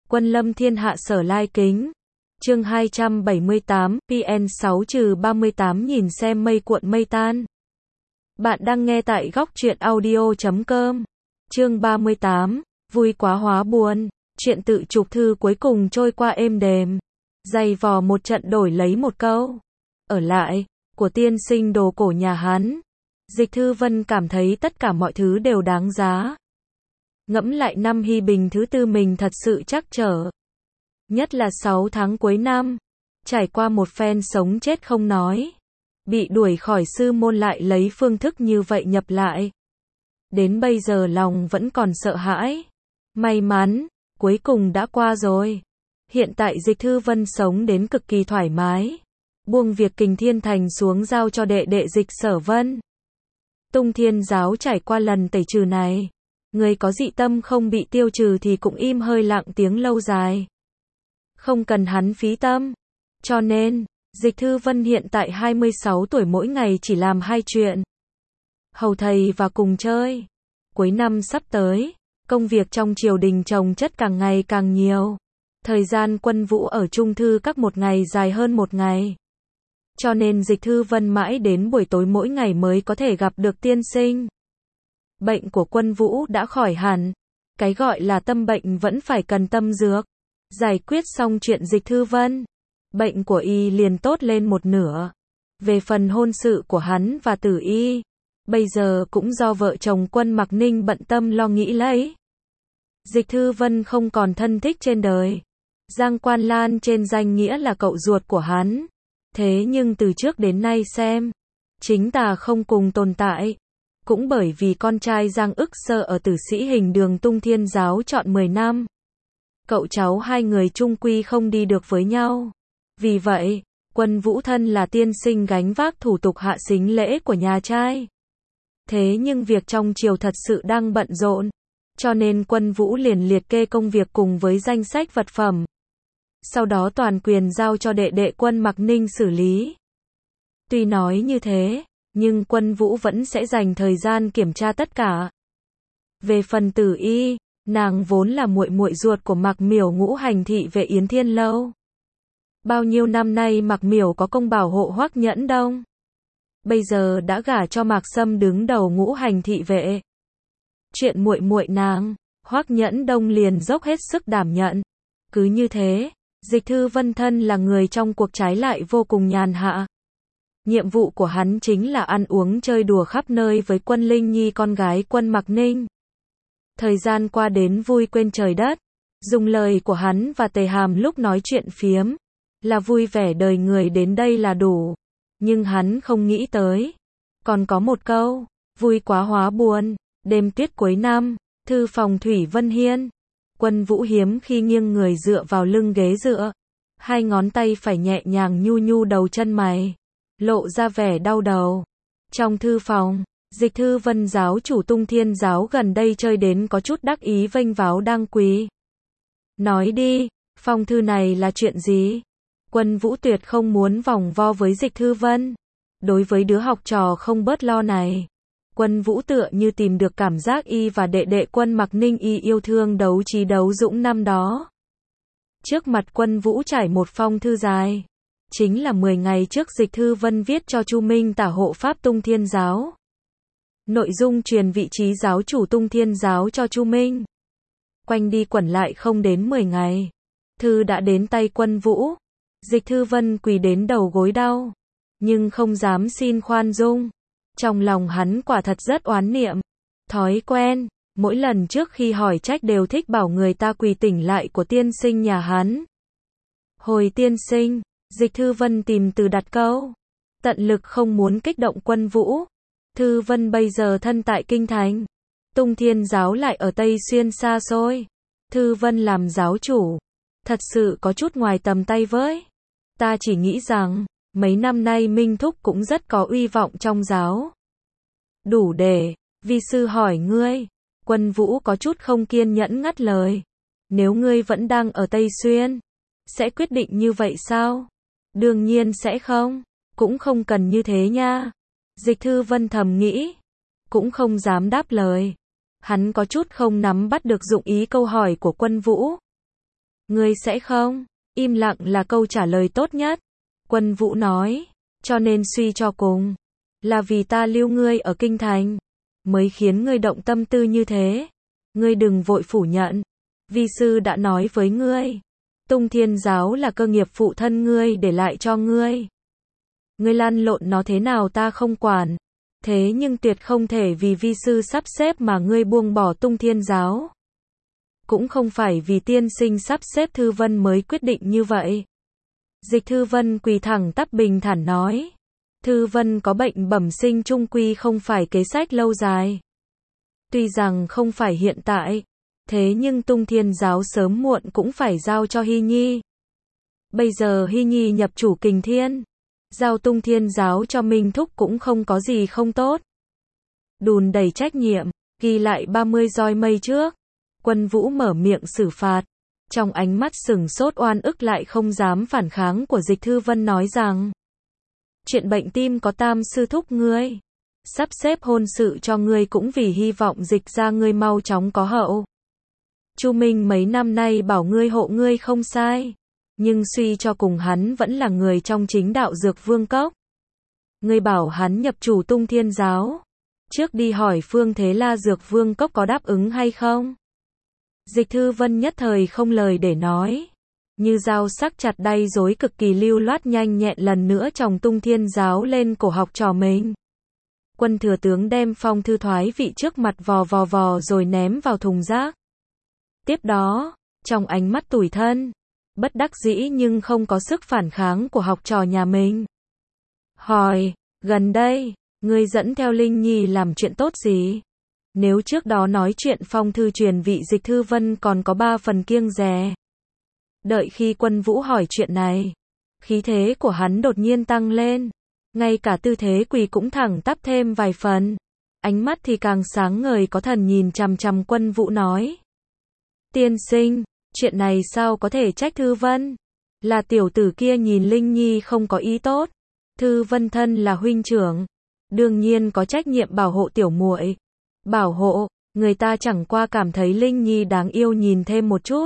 Quân lâm thiên hạ sở lai kính. Chương 278, PN6-38 nhìn xem mây cuộn mây tan. Bạn đang nghe tại góc truyện audio.com. Chương 38, vui quá hóa buồn. Chuyện tự trục thư cuối cùng trôi qua êm đềm. Dày vò một trận đổi lấy một câu. Ở lại, của tiên sinh đồ cổ nhà Hán. Dịch Thư Vân cảm thấy tất cả mọi thứ đều đáng giá. Ngẫm lại năm Hy Bình thứ tư mình thật sự trắc trở. Nhất là 6 tháng cuối năm. Trải qua một phen sống chết không nói. Bị đuổi khỏi sư môn lại lấy phương thức như vậy nhập lại. Đến bây giờ lòng vẫn còn sợ hãi. May mắn, cuối cùng đã qua rồi. Hiện tại Dịch Thư Vân sống đến cực kỳ thoải mái. Buông việc Kình Thiên Thành xuống giao cho đệ đệ Dịch Sở Vân. Tung Thiên giáo trải qua lần tẩy trừ này. Người có dị tâm không bị tiêu trừ thì cũng im hơi lặng tiếng lâu dài. Không cần hắn phí tâm. Cho nên, Dịch Thư Vân hiện tại 26 tuổi mỗi ngày chỉ làm 2 chuyện. Hầu thầy và cùng chơi. Cuối năm sắp tới, công việc trong triều đình chồng chất càng ngày càng nhiều. Thời gian Quân Vũ ở Trung Thư các một ngày dài hơn một ngày. Cho nên Dịch Thư Vân mãi đến buổi tối mỗi ngày mới có thể gặp được tiên sinh. Bệnh của Quân Vũ đã khỏi hẳn. Cái gọi là tâm bệnh vẫn phải cần tâm dược. Giải quyết xong chuyện Dịch Thư Vân, bệnh của y liền tốt lên một nửa. Về phần hôn sự của hắn và Tử Y, bây giờ cũng do vợ chồng Quân Mặc Ninh bận tâm lo nghĩ lấy. Dịch Thư Vân không còn thân thích trên đời. Giang Quan Lan trên danh nghĩa là cậu ruột của hắn. Thế nhưng từ trước đến nay xem, chính tà không cùng tồn tại. Cũng bởi vì con trai Giang Ức Sơ ở Tử Sĩ Hình Đường Tung Thiên giáo chọn 10 năm. Cậu cháu hai người chung quy không đi được với nhau. Vì vậy, Quân Vũ thân là tiên sinh gánh vác thủ tục hạ sính lễ của nhà trai. Thế nhưng việc trong triều thật sự đang bận rộn. Cho nên Quân Vũ liền liệt kê công việc cùng với danh sách vật phẩm. Sau đó toàn quyền giao cho đệ đệ Quân Mặc Ninh xử lý. Tuy nói như thế, nhưng Quân Vũ vẫn sẽ dành thời gian kiểm tra tất cả. Về phần Tử Y, nàng vốn là muội muội ruột của Mạc Miểu ngũ hành thị vệ Yến Thiên Lâu. Bao nhiêu năm nay Mạc Miểu có công bảo hộ Hoắc Nhẫn Đông. Bây giờ đã gả cho Mạc Sâm đứng đầu ngũ hành thị vệ. Chuyện muội muội nàng, Hoắc Nhẫn Đông liền dốc hết sức đảm nhận. Cứ như thế, Dịch Thư Vân thân là người trong cuộc trái lại vô cùng nhàn hạ. Nhiệm vụ của hắn chính là ăn uống chơi đùa khắp nơi với Quân Linh Nhi con gái Quân Mặc Ninh. Thời gian qua đến vui quên trời đất. Dùng lời của hắn và Tề Hàm lúc nói chuyện phiếm, là vui vẻ đời người đến đây là đủ. Nhưng hắn không nghĩ tới. Còn có một câu, vui quá hóa buồn. Đêm tuyết cuối năm, thư phòng Thủy Vân Hiên. Quân Vũ hiếm khi nghiêng người dựa vào lưng ghế dựa. Hai ngón tay phải nhẹ nhàng nhu nhu đầu chân mày. Lộ ra vẻ đau đầu. Trong thư phòng, Dịch Thư Vân giáo chủ Tung Thiên giáo gần đây chơi đến có chút đắc ý vênh váo đang quỳ. Nói đi, phong thư này là chuyện gì? Quân Vũ tuyệt không muốn vòng vo với Dịch Thư Vân. Đối với đứa học trò không bớt lo này, Quân Vũ tựa như tìm được cảm giác y và đệ đệ Quân Mặc Ninh y yêu thương đấu trí đấu dũng năm đó. Trước mặt Quân Vũ trải một phong thư dài. Chính là 10 ngày trước Dịch Thư Vân viết cho Chu Minh tả hộ pháp Tung Thiên giáo. Nội dung truyền vị trí giáo chủ Tung Thiên giáo cho Chu Minh. Quanh đi quẩn lại không đến 10 ngày. Thư đã đến tay Quân Vũ. Dịch Thư Vân quỳ đến đầu gối đau. Nhưng không dám xin khoan dung. Trong lòng hắn quả thật rất oán niệm. Thói quen, mỗi lần trước khi hỏi trách đều thích bảo người ta quỳ tỉnh lại của tiên sinh nhà hắn. Hồi tiên sinh, Dịch Thư Vân tìm từ đặt câu. Tận lực không muốn kích động Quân Vũ. Thư Vân bây giờ thân tại Kinh Thành. Tung Thiên giáo lại ở Tây Xuyên xa xôi. Thư Vân làm giáo chủ. Thật sự có chút ngoài tầm tay với. Ta chỉ nghĩ rằng, mấy năm nay Minh Thúc cũng rất có uy vọng trong giáo. Đủ để, vi sư hỏi ngươi. Quân Vũ có chút không kiên nhẫn ngắt lời. Nếu ngươi vẫn đang ở Tây Xuyên, sẽ quyết định như vậy sao? Đương nhiên sẽ không. Cũng không cần như thế nha. Dịch Thư Vân thầm nghĩ. Cũng không dám đáp lời. Hắn có chút không nắm bắt được dụng ý câu hỏi của Quân Vũ. Ngươi sẽ không? Im lặng là câu trả lời tốt nhất. Quân Vũ nói, cho nên suy cho cùng, là vì ta lưu ngươi ở kinh thành, mới khiến ngươi động tâm tư như thế. Ngươi đừng vội phủ nhận. Vi sư đã nói với ngươi, Tung Thiên giáo là cơ nghiệp phụ thân ngươi để lại cho ngươi. Ngươi lăn lộn nó thế nào ta không quản. Thế nhưng tuyệt không thể vì vi sư sắp xếp mà ngươi buông bỏ Tung Thiên giáo. Cũng không phải vì tiên sinh sắp xếp Thư Vân mới quyết định như vậy. Dịch Thư Vân quỳ thẳng tắp bình thản nói. Thư Vân có bệnh bẩm sinh chung quy không phải kế sách lâu dài. Tuy rằng không phải hiện tại, thế nhưng Tung Thiên giáo sớm muộn cũng phải giao cho Hy Nhi. Bây giờ Hy Nhi nhập chủ Kình Thiên, giao Tung Thiên giáo cho Minh Thúc cũng không có gì không tốt. Đùn đầy trách nhiệm, ghi lại 30 roi mây trước. Quân Vũ mở miệng xử phạt. Trong ánh mắt sừng sốt oan ức lại không dám phản kháng của Dịch Thư Vân nói rằng, chuyện bệnh tim có Tam sư thúc ngươi, sắp xếp hôn sự cho ngươi cũng vì hy vọng Dịch gia ngươi mau chóng có hậu. Chu Minh mấy năm nay bảo ngươi hộ ngươi không sai, nhưng suy cho cùng hắn vẫn là người trong chính đạo Dược Vương Cốc. Ngươi bảo hắn nhập chủ Tung Thiên giáo, trước đi hỏi Phương Thế La Dược Vương Cốc có đáp ứng hay không? Dịch Thư Vân nhất thời không lời để nói, như dao sắc chặt đay rối cực kỳ lưu loát nhanh nhẹn lần nữa chồng Tung Thiên giáo lên cổ học trò mình. Quân thừa tướng đem phong thư thoái vị trước mặt vò rồi ném vào thùng rác. Tiếp đó, trong ánh mắt tủi thân, bất đắc dĩ nhưng không có sức phản kháng của học trò nhà mình. Hỏi, gần đây, ngươi dẫn theo Linh Nhi làm chuyện tốt gì? Nếu trước đó nói chuyện phong thư truyền vị Dịch Thư Vân còn có 3 phần kiêng dè. Đợi khi Quân Vũ hỏi chuyện này, khí thế của hắn đột nhiên tăng lên, ngay cả tư thế quỳ cũng thẳng tắp thêm vài phần. Ánh mắt thì càng sáng ngời có thần nhìn chằm chằm Quân Vũ nói. Tiên sinh, chuyện này sao có thể trách Thư Vân? Là tiểu tử kia nhìn Linh Nhi không có ý tốt. Thư Vân thân là huynh trưởng, đương nhiên có trách nhiệm bảo hộ tiểu muội. Bảo hộ, người ta chẳng qua cảm thấy Linh Nhi đáng yêu nhìn thêm một chút.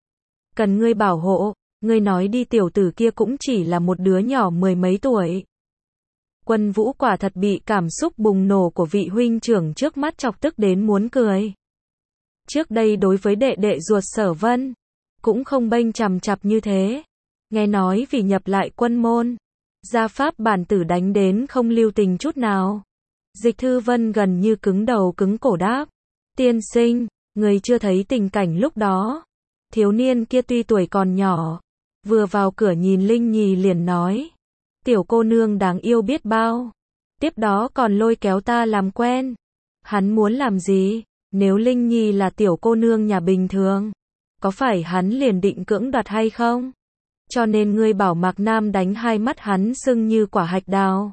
Cần ngươi bảo hộ, ngươi nói đi tiểu tử kia cũng chỉ là một đứa nhỏ 10 mấy tuổi. Quân Vũ quả thật bị cảm xúc bùng nổ của vị huynh trưởng trước mắt chọc tức đến muốn cười. Trước đây đối với đệ đệ ruột Sở Vân, cũng không bênh chằm chặp như thế. Nghe nói vì nhập lại quân môn, gia pháp bản tử đánh đến không lưu tình chút nào. Dịch Thư Vân gần như cứng đầu cứng cổ đáp. Tiên sinh, người chưa thấy tình cảnh lúc đó. Thiếu niên kia tuy tuổi còn nhỏ, vừa vào cửa nhìn Linh Nhi liền nói. Tiểu cô nương đáng yêu biết bao. Tiếp đó còn lôi kéo ta làm quen. Hắn muốn làm gì? Nếu Linh Nhi là tiểu cô nương nhà bình thường, có phải hắn liền định cưỡng đoạt hay không? Cho nên ngươi bảo Mạc Nam đánh hai mắt hắn sưng như quả hạch đào.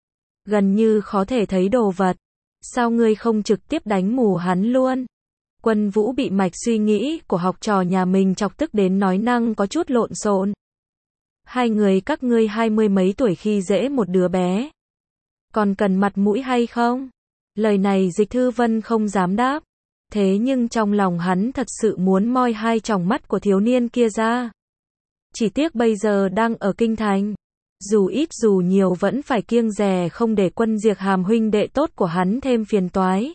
Gần như khó thể thấy đồ vật. Sao ngươi không trực tiếp đánh mù hắn luôn? Quân Vũ bị mạch suy nghĩ của học trò nhà mình chọc tức đến nói năng có chút lộn xộn. Hai người các ngươi 20 mấy tuổi khi dễ một đứa bé, còn cần mặt mũi hay không? Lời này Dịch Thư Vân không dám đáp. Thế nhưng trong lòng hắn thật sự muốn moi hai tròng mắt của thiếu niên kia ra. Chỉ tiếc bây giờ đang ở kinh thành, dù ít dù nhiều vẫn phải kiêng dè không để Quân Diệp Hàm huynh đệ tốt của hắn thêm phiền toái.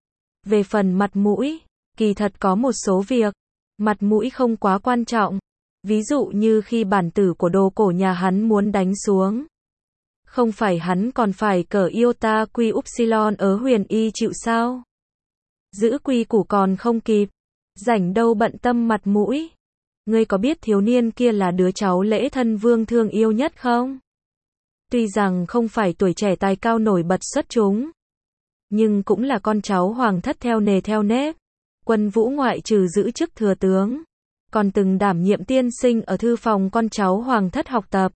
Về phần mặt mũi, kỳ thật có một số việc, mặt mũi không quá quan trọng. Ví dụ như khi bản tử của đồ cổ nhà hắn muốn đánh xuống. Không phải hắn còn phải cờ Iota Quy Upsilon ở Huyền Y chịu sao? Giữ quy củ còn không kịp, rảnh đâu bận tâm mặt mũi. Ngươi có biết thiếu niên kia là đứa cháu Lễ Thân Vương thương yêu nhất không? Tuy rằng không phải tuổi trẻ tài cao nổi bật xuất chúng, nhưng cũng là con cháu hoàng thất theo nề theo nếp. Quân Vũ ngoại trừ giữ chức thừa tướng, còn từng đảm nhiệm tiên sinh ở thư phòng con cháu hoàng thất học tập.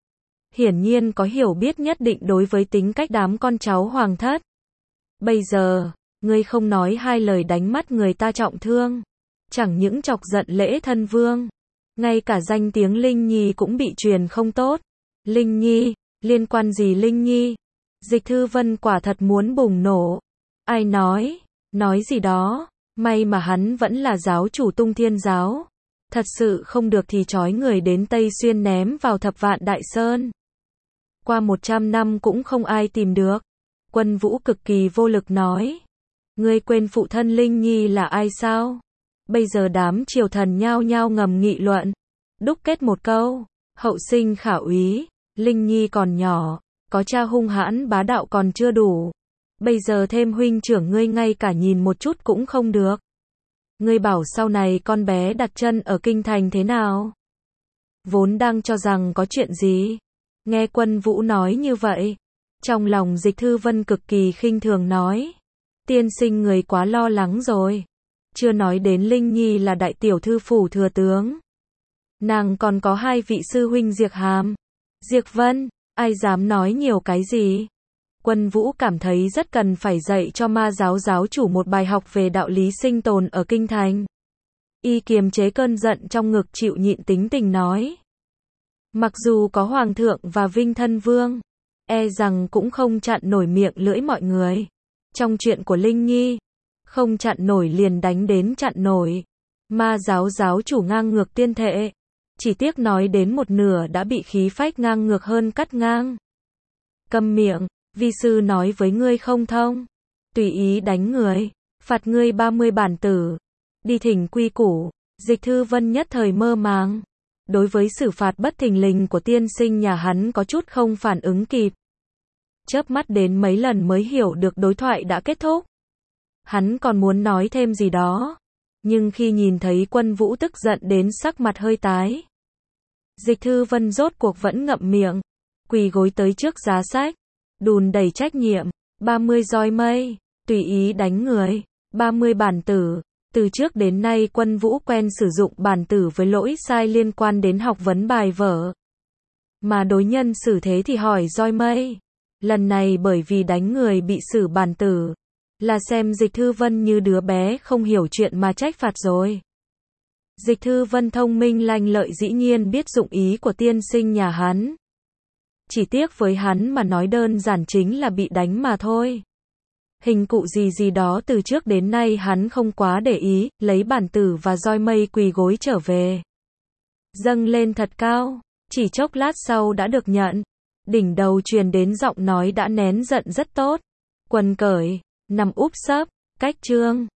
Hiển nhiên có hiểu biết nhất định đối với tính cách đám con cháu hoàng thất. Bây giờ, ngươi không nói hai lời đánh mắt người ta trọng thương, chẳng những chọc giận Lễ Thân Vương, ngay cả danh tiếng Linh Nhi cũng bị truyền không tốt. Linh Nhi, liên quan gì Linh Nhi? Dịch Thư Vân quả thật muốn bùng nổ. Ai nói gì đó, may mà hắn vẫn là giáo chủ Tung Thiên giáo. Thật sự không được thì trói người đến Tây Xuyên ném vào Thập Vạn Đại Sơn. Qua 100 năm cũng không ai tìm được. Quân Vũ cực kỳ vô lực nói. Ngươi quên phụ thân Linh Nhi là ai sao? Bây giờ đám triều thần nhao nhao ngầm nghị luận. Đúc kết một câu. Hậu sinh khả úy. Linh Nhi còn nhỏ. Có cha hung hãn bá đạo còn chưa đủ. Bây giờ thêm huynh trưởng ngươi ngay cả nhìn một chút cũng không được. Ngươi bảo sau này con bé đặt chân ở kinh thành thế nào? Vốn đang cho rằng có chuyện gì. Nghe Quân Vũ nói như vậy. Trong lòng Dịch Thư Vân cực kỳ khinh thường nói. Tiên sinh người quá lo lắng rồi. Chưa nói đến Linh Nhi là đại tiểu thư phủ thừa tướng. Nàng còn có 2 vị sư huynh Diệp Hàm, Diệp Vân, ai dám nói nhiều cái gì. Quân Vũ cảm thấy rất cần phải dạy cho Ma giáo giáo chủ một bài học về đạo lý sinh tồn ở kinh thành. Y kiềm chế cơn giận trong ngực chịu nhịn tính tình nói. Mặc dù có Hoàng thượng và Vinh Thân Vương, e rằng cũng không chặn nổi miệng lưỡi mọi người. Trong chuyện của Linh Nhi, không chặn nổi liền đánh đến chặn nổi. Ma giáo giáo chủ ngang ngược tiên thệ. Chỉ tiếc nói đến một nửa đã bị khí phách ngang ngược hơn cắt ngang. Câm miệng, vi sư nói với ngươi không thông. Tùy ý đánh người, phạt ngươi 30 bản tử. Đi thỉnh quy củ. Dịch Thư Vân nhất thời mơ màng. Đối với xử phạt bất thình lình của tiên sinh nhà hắn có chút không phản ứng kịp. Chớp mắt đến mấy lần mới hiểu được đối thoại đã kết thúc. Hắn còn muốn nói thêm gì đó. Nhưng khi nhìn thấy Quân Vũ tức giận đến sắc mặt hơi tái. Dịch Thư Vân rốt cuộc vẫn ngậm miệng. Quỳ gối tới trước giá sách. Đùn đầy trách nhiệm. 30 roi mây. Tùy ý đánh người. 30 bản tử. Từ trước đến nay Quân Vũ quen sử dụng bản tử với lỗi sai liên quan đến học vấn bài vở. Mà đối nhân xử thế thì hỏi roi mây. Lần này bởi vì đánh người bị xử bản tử. Là xem Dịch Thư Vân như đứa bé không hiểu chuyện mà trách phạt rồi. Dịch Thư Vân thông minh lanh lợi dĩ nhiên biết dụng ý của tiên sinh nhà hắn. Chỉ tiếc với hắn mà nói đơn giản chính là bị đánh mà thôi. Hình cụ gì đó từ trước đến nay hắn không quá để ý, lấy bản tử và roi mây quỳ gối trở về. Dâng lên thật cao, chỉ chốc lát sau đã được nhận. Đỉnh đầu truyền đến giọng nói đã nén giận rất tốt. Quần cởi, nằm úp sấp, cách trương.